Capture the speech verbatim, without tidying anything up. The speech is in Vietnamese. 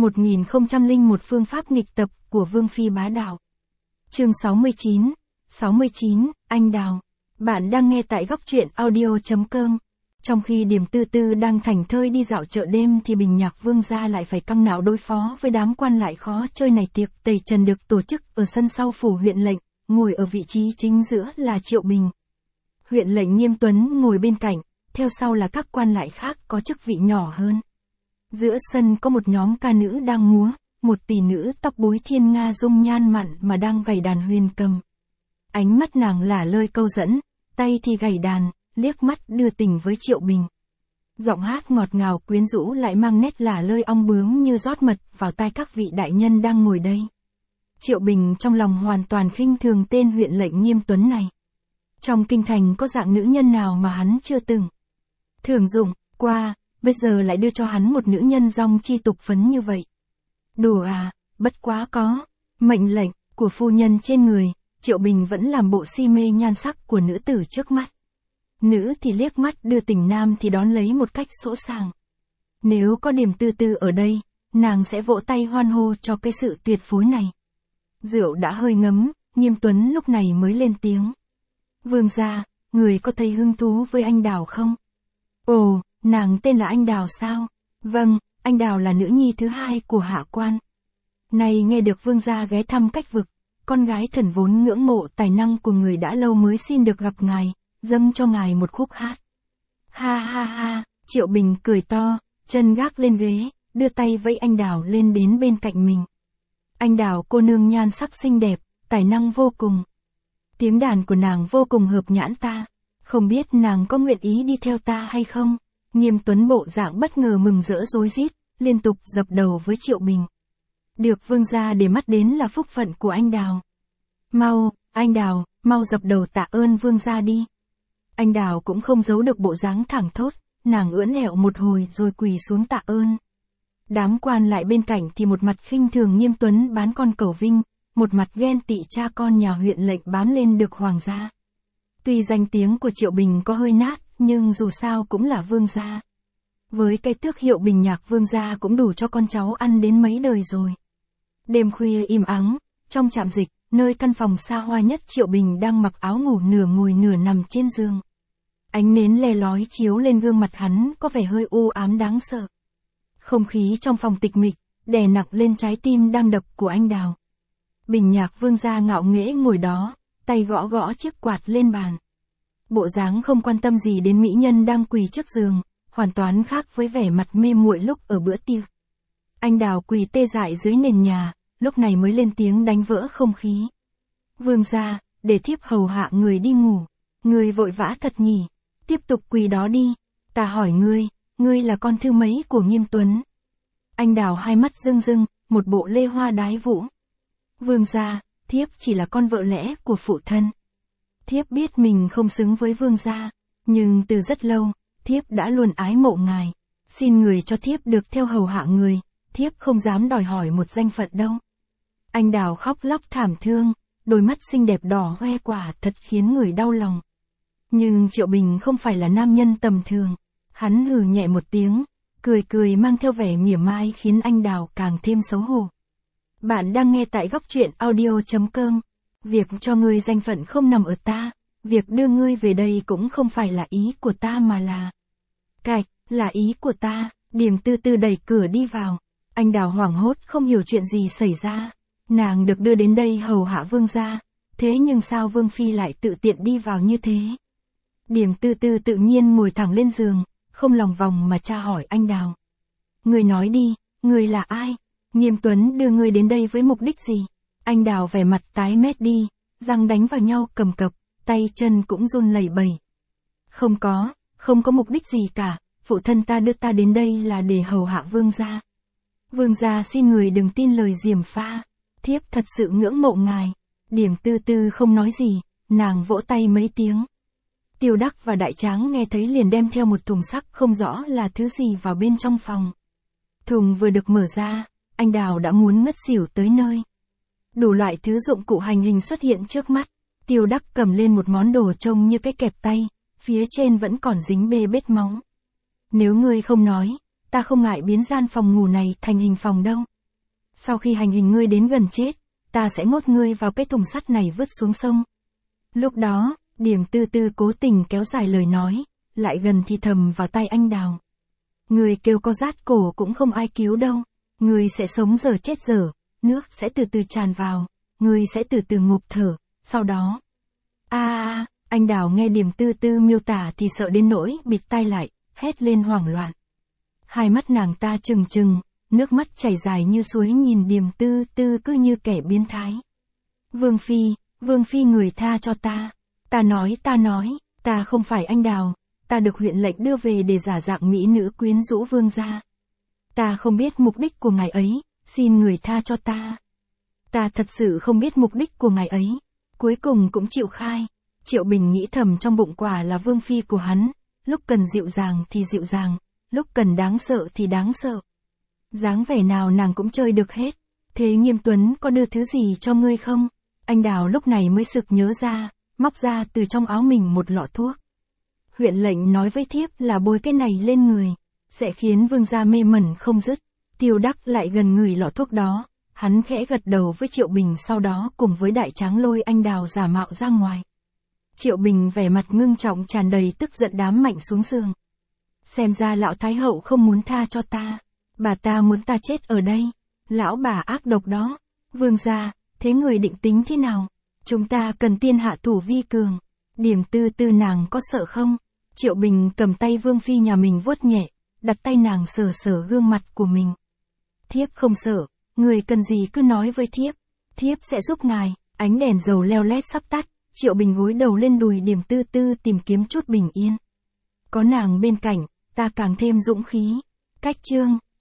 một nghìn không trăm lẻ một Phương pháp nghịch tập của Vương Phi bá đạo. Chương sáu mươi chín. sáu mươi chín, Anh Đào. Bạn đang nghe tại góc truyện audio chấm com. Trong khi Điềm Tư Tư đang thảnh thơi đi dạo chợ đêm thì Bình Nhạc Vương gia lại phải căng não đối phó với đám quan lại khó chơi này. Tiệc tẩy trần được tổ chức ở sân sau phủ huyện lệnh, ngồi ở vị trí chính giữa là Triệu Bình. Huyện lệnh Nghiêm Tuấn ngồi bên cạnh, theo sau là các quan lại khác có chức vị nhỏ hơn. Giữa sân có một nhóm ca nữ đang múa, một tỷ nữ tóc búi thiên nga dung nhan mặn mà đang gảy đàn huyền cầm. Ánh mắt nàng lả lơi câu dẫn, tay thì gảy đàn, liếc mắt đưa tình với Triệu Bình. Giọng hát ngọt ngào quyến rũ lại mang nét lả lơi ong bướm như rót mật vào tai các vị đại nhân đang ngồi đây. Triệu Bình trong lòng hoàn toàn khinh thường tên huyện lệnh Nghiêm Tuấn này. Trong kinh thành có dạng nữ nhân nào mà hắn chưa từng thường dụng qua, bây giờ lại đưa cho hắn một nữ nhân dong chi tục phấn như vậy. Đùa à, bất quá có mệnh lệnh của phu nhân trên người, Triệu Bình vẫn làm bộ si mê nhan sắc của nữ tử trước mắt. Nữ thì liếc mắt đưa tình, nam thì đón lấy một cách sỗ sàng. Nếu có Điềm Tư Tư ở đây, nàng sẽ vỗ tay hoan hô cho cái sự tuyệt phối này. Rượu đã hơi ngấm, Nghiêm Tuấn lúc này mới lên tiếng. Vương gia, người có thấy hứng thú với anh Đào không? Ồ, nàng tên là Anh Đào sao? Vâng, Anh Đào là nữ nhi thứ hai của hạ quan. Này nghe được vương gia ghé thăm Cách Vực, con gái thần vốn ngưỡng mộ tài năng của người đã lâu mới xin được gặp ngài, dâng cho ngài một khúc hát. Ha ha ha, Triệu Bình cười to, chân gác lên ghế, đưa tay vẫy Anh Đào lên đến bên cạnh mình. Anh Đào cô nương nhan sắc xinh đẹp, tài năng vô cùng. Tiếng đàn của nàng vô cùng hợp nhãn ta, không biết nàng có nguyện ý đi theo ta hay không? Nghiêm Tuấn bộ dạng bất ngờ mừng rỡ rối rít, liên tục dập đầu với Triệu Bình. Được vương gia để mắt đến là phúc phận của anh Đào. Mau, anh Đào, mau dập đầu tạ ơn vương gia đi. Anh Đào cũng không giấu được bộ dáng thẳng thốt, nàng ưỡn ẹo một hồi rồi quỳ xuống tạ ơn. Đám quan lại bên cạnh thì một mặt khinh thường Nghiêm Tuấn bán con cẩu vinh, một mặt ghen tị cha con nhà huyện lệnh bám lên được hoàng gia. Tuy danh tiếng của Triệu Bình có hơi nát, nhưng dù sao cũng là vương gia. Với cái tước hiệu Bình Nhạc Vương gia cũng đủ cho con cháu ăn đến mấy đời rồi. Đêm khuya im ắng, trong trạm dịch, nơi căn phòng xa hoa nhất, Triệu Bình đang mặc áo ngủ nửa ngồi nửa nằm trên giường. Ánh nến le lói chiếu lên gương mặt hắn có vẻ hơi u ám đáng sợ. Không khí trong phòng tịch mịch, đè nặng lên trái tim đang đập của anh Đào. Bình Nhạc Vương gia ngạo nghễ ngồi đó, tay gõ gõ chiếc quạt lên bàn. Bộ dáng không quan tâm gì đến mỹ nhân đang quỳ trước giường, hoàn toàn khác với vẻ mặt mê muội lúc ở bữa tiệc. Anh Đào quỳ tê dại dưới nền nhà, lúc này mới lên tiếng đánh vỡ không khí. Vương gia, để thiếp hầu hạ người đi ngủ. Người vội vã thật nhỉ, tiếp tục quỳ đó đi. Ta hỏi ngươi, ngươi là con thứ mấy của Nghiêm Tuấn? Anh Đào hai mắt rưng rưng, một bộ lê hoa đái vũ. Vương gia, thiếp chỉ là con vợ lẽ của phụ thân. Thiếp biết mình không xứng với vương gia, nhưng từ rất lâu, thiếp đã luôn ái mộ ngài. Xin người cho thiếp được theo hầu hạ người, thiếp không dám đòi hỏi một danh phận đâu. Anh Đào khóc lóc thảm thương, đôi mắt xinh đẹp đỏ hoe quả thật khiến người đau lòng. Nhưng Triệu Bình không phải là nam nhân tầm thường, hắn hừ nhẹ một tiếng, cười cười mang theo vẻ mỉa mai khiến anh Đào càng thêm xấu hổ. Bạn đang nghe tại góc truyện audio chấm com. Việc cho ngươi danh phận không nằm ở ta, việc đưa ngươi về đây cũng không phải là ý của ta mà là... Cạch, là ý của ta. Điềm Tư Tư đẩy cửa đi vào. Anh Đào hoảng hốt không hiểu chuyện gì xảy ra. Nàng được đưa đến đây hầu hạ vương gia, thế nhưng sao Vương Phi lại tự tiện đi vào như thế? Điềm Tư Tư tự nhiên ngồi thẳng lên giường, không lòng vòng mà tra hỏi anh Đào. Ngươi nói đi, ngươi là ai? Nghiêm Tuấn đưa ngươi đến đây với mục đích gì? Anh Đào vẻ mặt tái mét đi, răng đánh vào nhau cầm cập, tay chân cũng run lẩy bẩy. Không có, không có mục đích gì cả, phụ thân ta đưa ta đến đây là để hầu hạ vương gia. Vương gia xin người đừng tin lời gièm pha, thiếp thật sự ngưỡng mộ ngài. Điềm Tư Tư không nói gì, nàng vỗ tay mấy tiếng. Tiêu Đắc và Đại Tráng nghe thấy liền đem theo một thùng sắt không rõ là thứ gì vào bên trong phòng. Thùng vừa được mở ra, anh Đào đã muốn ngất xỉu tới nơi. Đủ loại thứ dụng cụ hành hình xuất hiện trước mắt. Tiêu Đắc cầm lên một món đồ trông như cái kẹp tay, phía trên vẫn còn dính bê bết máu. Nếu ngươi không nói, ta không ngại biến gian phòng ngủ này thành hình phòng đâu. Sau khi hành hình ngươi đến gần chết, ta sẽ nhốt ngươi vào cái thùng sắt này vứt xuống sông. Lúc đó, Điềm Tư Tư cố tình kéo dài lời nói, lại gần thì thầm vào tay anh Đào. Ngươi kêu có rát cổ cũng không ai cứu đâu, ngươi sẽ sống dở chết dở, nước sẽ từ từ tràn vào, ngươi sẽ từ từ ngụp thở, sau đó. A a, anh Đào nghe Điềm Tư Tư miêu tả thì sợ đến nỗi bịt tai lại, hét lên hoảng loạn. Hai mắt nàng ta trừng trừng, nước mắt chảy dài như suối nhìn Điềm Tư Tư cứ như kẻ biến thái. Vương Phi, Vương Phi người tha cho ta. Ta nói ta nói, ta không phải anh Đào, ta được huyện lệnh đưa về để giả dạng mỹ nữ quyến rũ vương gia. Ta không biết mục đích của ngài ấy, xin người tha cho ta. Ta thật sự không biết mục đích của ngài ấy. Cuối cùng cũng chịu khai. Triệu Bình nghĩ thầm trong bụng quả là Vương Phi của hắn, lúc cần dịu dàng thì dịu dàng, lúc cần đáng sợ thì đáng sợ. Dáng vẻ nào nàng cũng chơi được hết. Thế Nghiêm Tuấn có đưa thứ gì cho ngươi không? Anh Đào lúc này mới sực nhớ ra, móc ra từ trong áo mình một lọ thuốc. Huyện lệnh nói với thiếp là bôi cái này lên người, sẽ khiến vương gia mê mẩn không dứt. Tiêu Đắc lại gần người lọ thuốc đó, hắn khẽ gật đầu với Triệu Bình, sau đó cùng với đại tráng lôi anh Đào giả mạo ra ngoài. Triệu Bình vẻ mặt ngưng trọng tràn đầy tức giận đám mạnh xuống giường. Xem ra lão thái hậu không muốn tha cho ta, bà ta muốn ta chết ở đây. Lão bà ác độc đó. Vương gia, thế người định tính thế nào? Chúng ta cần tiên hạ thủ vi cường. Điềm Tư Tư nàng có sợ không? Triệu Bình cầm tay Vương Phi nhà mình vuốt nhẹ, đặt tay nàng sờ sờ gương mặt của mình. Thiếp không sợ, người cần gì cứ nói với thiếp, thiếp sẽ giúp ngài. Ánh đèn dầu leo lét sắp tắt, Triệu Bình gối đầu lên đùi Điềm Tư Tư tìm kiếm chút bình yên. Có nàng bên cạnh, ta càng thêm dũng khí. Cách chương